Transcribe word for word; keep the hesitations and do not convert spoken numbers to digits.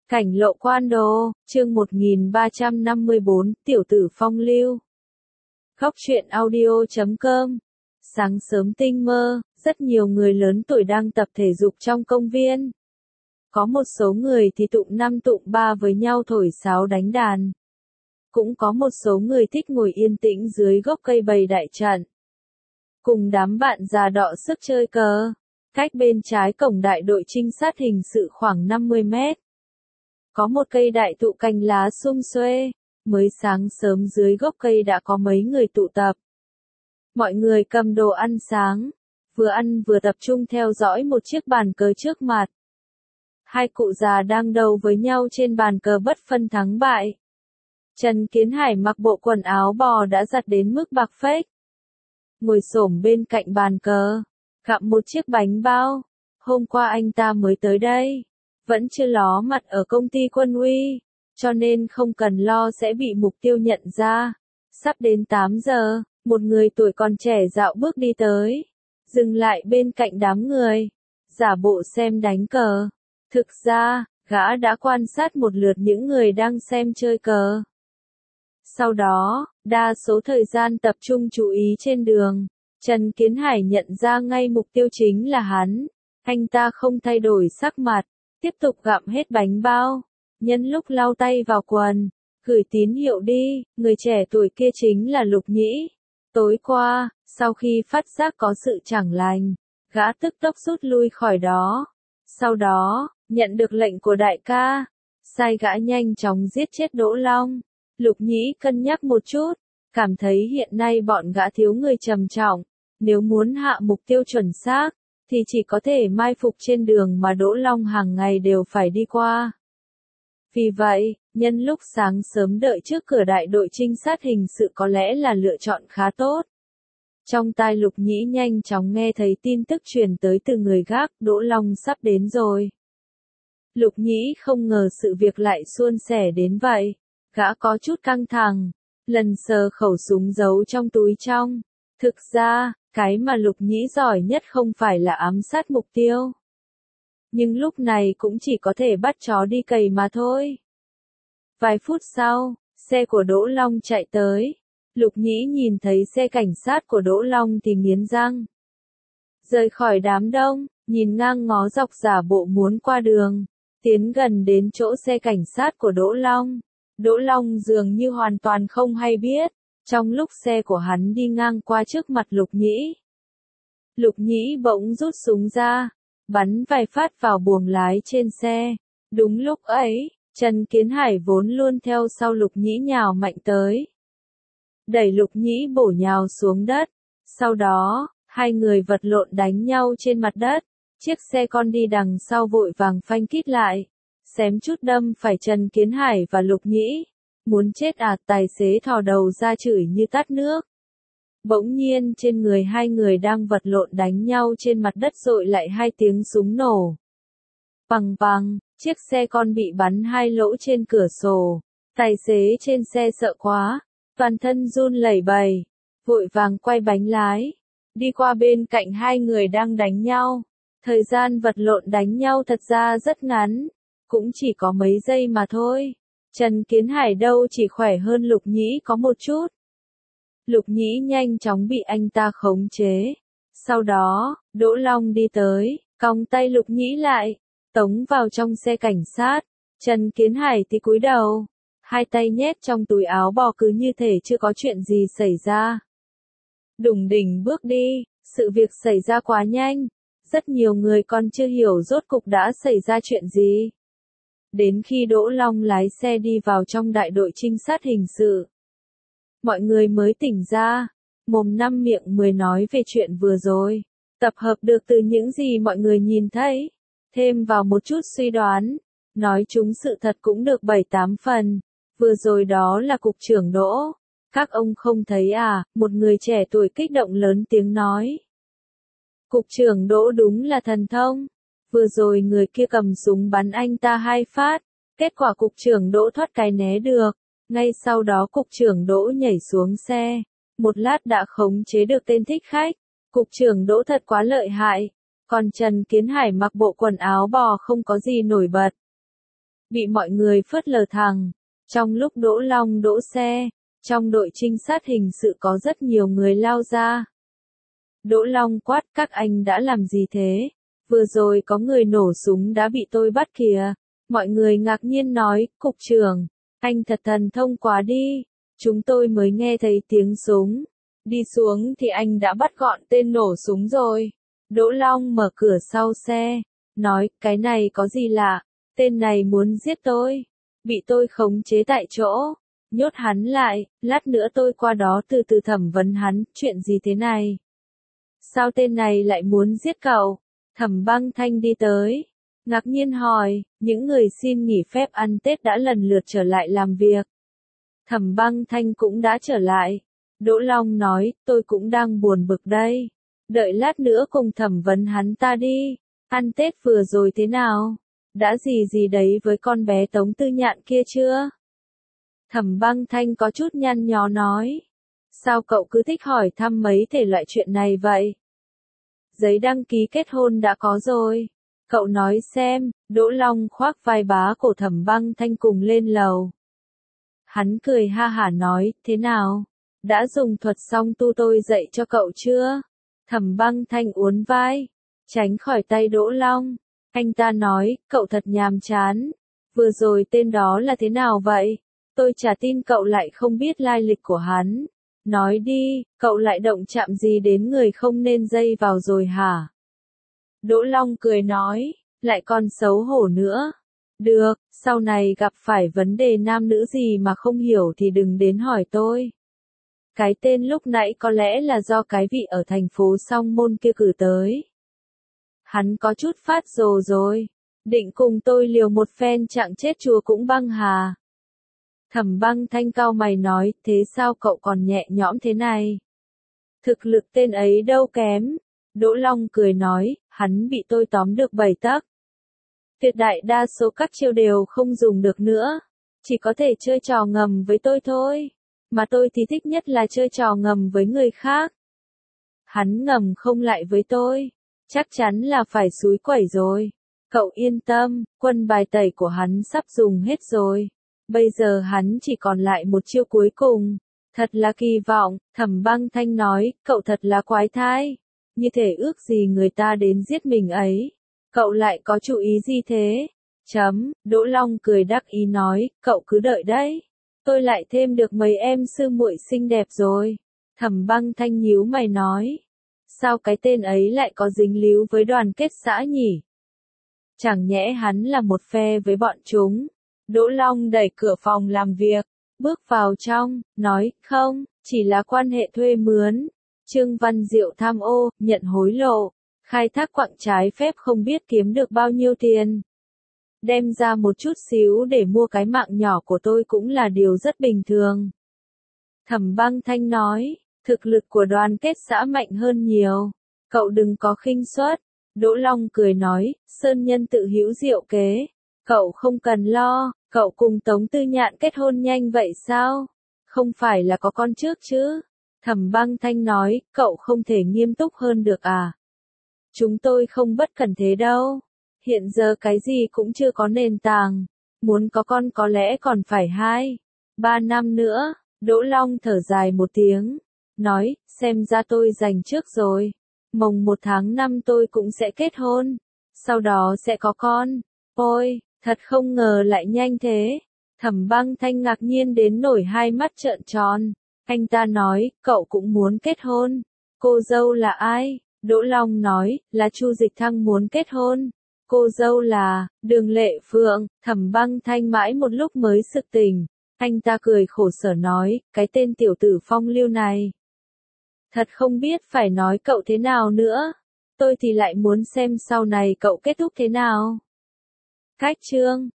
Cảnh lộ quan đồ, chương một nghìn ba trăm năm mươi bốn, tiểu tử phong lưu. Khóc chuyện audio chấm com. Sáng sớm tinh mơ, rất nhiều người lớn tuổi đang tập thể dục trong công viên. Có một số người thì tụng năm tụng ba với nhau thổi sáo đánh đàn. Cũng có một số người thích ngồi yên tĩnh dưới gốc cây bày đại trận. Cùng đám bạn già đọ sức chơi cờ. Cách bên trái cổng đại đội trinh sát hình sự khoảng năm mươi mét. Có một cây đại thụ cành lá sum xuê, mới sáng sớm dưới gốc cây đã có mấy người tụ tập. Mọi người cầm đồ ăn sáng, vừa ăn vừa tập trung theo dõi một chiếc bàn cờ trước mặt. Hai cụ già đang đấu với nhau trên bàn cờ bất phân thắng bại. Trần Kiến Hải mặc bộ quần áo bò đã giặt đến mức bạc phết. Ngồi xổm bên cạnh bàn cờ, gặm một chiếc bánh bao. Hôm qua anh ta mới tới đây. Vẫn chưa ló mặt ở công ty Quân Uy, cho nên không cần lo sẽ bị mục tiêu nhận ra. Sắp đến tám giờ, một người tuổi còn trẻ dạo bước đi tới, dừng lại bên cạnh đám người, giả bộ xem đánh cờ. Thực ra, gã đã quan sát một lượt những người đang xem chơi cờ. Sau đó, đa số thời gian tập trung chú ý trên đường, Trần Kiến Hải nhận ra ngay mục tiêu chính là hắn. Anh ta không thay đổi sắc mặt, tiếp tục gặm hết bánh bao, nhân lúc lau tay vào quần, gửi tín hiệu đi. Người trẻ tuổi kia chính là Lục Nhĩ. Tối qua, sau khi phát giác có sự chẳng lành, gã tức tốc rút lui khỏi đó. Sau đó, nhận được lệnh của đại ca, sai gã nhanh chóng giết chết Đỗ Long. Lục Nhĩ cân nhắc một chút, cảm thấy hiện nay bọn gã thiếu người trầm trọng, nếu muốn hạ mục tiêu chuẩn xác, thì chỉ có thể mai phục trên đường mà Đỗ Long hàng ngày đều phải đi qua. Vì vậy, nhân lúc sáng sớm đợi trước cửa đại đội trinh sát hình sự có lẽ là lựa chọn khá tốt. Trong tai Lục Nhĩ nhanh chóng nghe thấy tin tức truyền tới từ người gác, Đỗ Long sắp đến rồi. Lục Nhĩ không ngờ sự việc lại suôn sẻ đến vậy, gã có chút căng thẳng, lần sờ khẩu súng giấu trong túi trong. Thực ra, cái mà Lục Nhĩ giỏi nhất không phải là ám sát mục tiêu. Nhưng lúc này cũng chỉ có thể bắt chó đi cày mà thôi. Vài phút sau, xe của Đỗ Long chạy tới. Lục Nhĩ nhìn thấy xe cảnh sát của Đỗ Long thì nghiến răng. Rời khỏi đám đông, nhìn ngang ngó dọc giả bộ muốn qua đường, tiến gần đến chỗ xe cảnh sát của Đỗ Long. Đỗ Long dường như hoàn toàn không hay biết. Trong lúc xe của hắn đi ngang qua trước mặt Lục Nhĩ, Lục Nhĩ bỗng rút súng ra, bắn vài phát vào buồng lái trên xe. Đúng lúc ấy, Trần Kiến Hải vốn luôn theo sau Lục Nhĩ nhào mạnh tới, đẩy Lục Nhĩ bổ nhào xuống đất. Sau đó, hai người vật lộn đánh nhau trên mặt đất. Chiếc xe con đi đằng sau vội vàng phanh kít lại, xém chút đâm phải Trần Kiến Hải và Lục Nhĩ. Muốn chết à? Tài xế thò đầu ra chửi như tát nước. Bỗng nhiên trên người hai người đang vật lộn đánh nhau trên mặt đất dội lại hai tiếng súng nổ. Bằng bằng, chiếc xe con bị bắn hai lỗ trên cửa sổ. Tài xế trên xe sợ quá, toàn thân run lẩy bẩy, vội vàng quay bánh lái, đi qua bên cạnh hai người đang đánh nhau. Thời gian vật lộn đánh nhau thật ra rất ngắn, cũng chỉ có mấy giây mà thôi. Trần Kiến Hải đâu chỉ khỏe hơn Lục Nhĩ có một chút. Lục Nhĩ nhanh chóng bị anh ta khống chế. Sau đó, Đỗ Long đi tới, còng tay Lục Nhĩ lại, tống vào trong xe cảnh sát. Trần Kiến Hải thì cúi đầu, hai tay nhét trong túi áo bò cứ như thể chưa có chuyện gì xảy ra. Đùng đỉnh bước đi, sự việc xảy ra quá nhanh, rất nhiều người còn chưa hiểu rốt cục đã xảy ra chuyện gì. Đến khi Đỗ Long lái xe đi vào trong đại đội trinh sát hình sự, mọi người mới tỉnh ra, mồm năm miệng mười nói về chuyện vừa rồi, tập hợp được từ những gì mọi người nhìn thấy, thêm vào một chút suy đoán, nói chúng sự thật cũng được bảy tám phần. Vừa rồi đó là cục trưởng Đỗ. Các ông không thấy à? Một người trẻ tuổi kích động lớn tiếng nói. Cục trưởng Đỗ đúng là thần thông. Vừa rồi người kia cầm súng bắn anh ta hai phát, kết quả cục trưởng Đỗ thoát cái né được. Ngay sau đó cục trưởng Đỗ nhảy xuống xe, một lát đã khống chế được tên thích khách. Cục trưởng Đỗ thật quá lợi hại. Còn Trần Kiến Hải mặc bộ quần áo bò không có gì nổi bật. bị mọi người phớt lờ thẳng. Trong lúc Đỗ Long đỗ xe, trong đội trinh sát hình sự có rất nhiều người lao ra. Đỗ Long quát, các anh đã làm gì thế? Vừa rồi có người nổ súng đã bị tôi bắt kìa. Mọi người ngạc nhiên nói, cục trưởng, anh thật thần thông quá đi. Chúng tôi mới nghe thấy tiếng súng. Đi xuống thì anh đã bắt gọn tên nổ súng rồi. Đỗ Long mở cửa sau xe, nói, cái này có gì lạ, tên này muốn giết tôi. Bị tôi khống chế tại chỗ, nhốt hắn lại, lát nữa tôi qua đó từ từ thẩm vấn hắn, chuyện gì thế này? Sao tên này lại muốn giết cậu? Thẩm Băng Thanh đi tới, ngạc nhiên hỏi, những người xin nghỉ phép ăn Tết đã lần lượt trở lại làm việc. Thẩm Băng Thanh cũng đã trở lại. Đỗ Long nói, tôi cũng đang buồn bực đây. Đợi lát nữa cùng thẩm vấn hắn ta đi. Ăn Tết vừa rồi thế nào? Đã gì gì đấy với con bé Tống Tư Nhạn kia chưa? Thẩm Băng Thanh có chút nhăn nhó nói. Sao cậu cứ thích hỏi thăm mấy thể loại chuyện này vậy? Giấy đăng ký kết hôn đã có rồi. Cậu nói xem. Đỗ Long khoác vai bá cổ Thẩm Băng Thanh cùng lên lầu. Hắn cười ha hả nói, thế nào? Đã dùng thuật song tu tôi dạy cho cậu chưa? Thẩm Băng Thanh uốn vai, tránh khỏi tay Đỗ Long. Anh ta nói, cậu thật nhàm chán. Vừa rồi tên đó là thế nào vậy? Tôi chả tin cậu lại không biết lai lịch của hắn. Nói đi, cậu lại động chạm gì đến người không nên dây vào rồi hả? Đỗ Long cười nói, lại còn xấu hổ nữa. Được, sau này gặp phải vấn đề nam nữ gì mà không hiểu thì đừng đến hỏi tôi. Cái tên lúc nãy có lẽ là do cái vị ở thành phố Song Môn kia cử tới. Hắn có chút phát rồ rồi, định cùng tôi liều một phen chạng chết chùa cũng băng hà. Thẩm Băng Thanh cau mày nói, thế sao cậu còn nhẹ nhõm thế này? Thực lực tên ấy đâu kém. Đỗ Long cười nói, hắn bị tôi tóm được bảy tấc. Tuyệt đại đa số các chiêu đều không dùng được nữa, chỉ có thể chơi trò ngầm với tôi thôi. Mà tôi thì thích nhất là chơi trò ngầm với người khác. Hắn ngầm không lại với tôi, chắc chắn là phải xúi quẩy rồi. Cậu yên tâm, quân bài tẩy của hắn sắp dùng hết rồi. Bây giờ hắn chỉ còn lại một chiêu cuối cùng. Thật là kỳ vọng, Thẩm Băng Thanh nói, cậu thật là quái thai. Như thể ước gì người ta đến giết mình ấy. Cậu lại có chủ ý gì thế? Chấm, Đỗ Long cười đắc ý nói, cậu cứ đợi đấy. Tôi lại thêm được mấy em sư muội xinh đẹp rồi. Thẩm Băng Thanh nhíu mày nói. Sao cái tên ấy lại có dính líu với đoàn kết xã nhỉ? Chẳng nhẽ hắn là một phe với bọn chúng. Đỗ Long đẩy cửa phòng làm việc, bước vào trong, nói, không, chỉ là quan hệ thuê mướn. Trương Văn Diệu tham ô, nhận hối lộ, khai thác quặng trái phép không biết kiếm được bao nhiêu tiền. Đem ra một chút xíu để mua cái mạng nhỏ của tôi cũng là điều rất bình thường. Thẩm Băng Thanh nói, thực lực của đoàn kết xã mạnh hơn nhiều. Cậu đừng có khinh suất. Đỗ Long cười nói, sơn nhân tự hữu diệu kế. Cậu không cần lo, cậu cùng Tống Tư Nhạn kết hôn nhanh vậy sao? Không phải là có con trước chứ? Thẩm Băng Thanh nói, cậu không thể nghiêm túc hơn được à? Chúng tôi không bất cẩn thế đâu. Hiện giờ cái gì cũng chưa có nền tảng. Muốn có con có lẽ còn phải hai, ba năm nữa. Đỗ Long thở dài một tiếng. Nói, xem ra tôi giành trước rồi. Mồng một tháng năm tôi cũng sẽ kết hôn. Sau đó sẽ có con. Ôi, thật không ngờ lại nhanh thế. Thẩm Băng Thanh ngạc nhiên đến nổi hai mắt trợn tròn. Anh ta nói, cậu cũng muốn kết hôn. Cô dâu là ai? Đỗ Long nói, là Chu Dịch Thăng muốn kết hôn. Cô dâu là, Đường Lệ Phượng. Thẩm Băng Thanh mãi một lúc mới sực tỉnh. Anh ta cười khổ sở nói, cái tên tiểu tử phong lưu này. Thật không biết phải nói cậu thế nào nữa. Tôi thì lại muốn xem sau này cậu kết thúc thế nào. Cách chương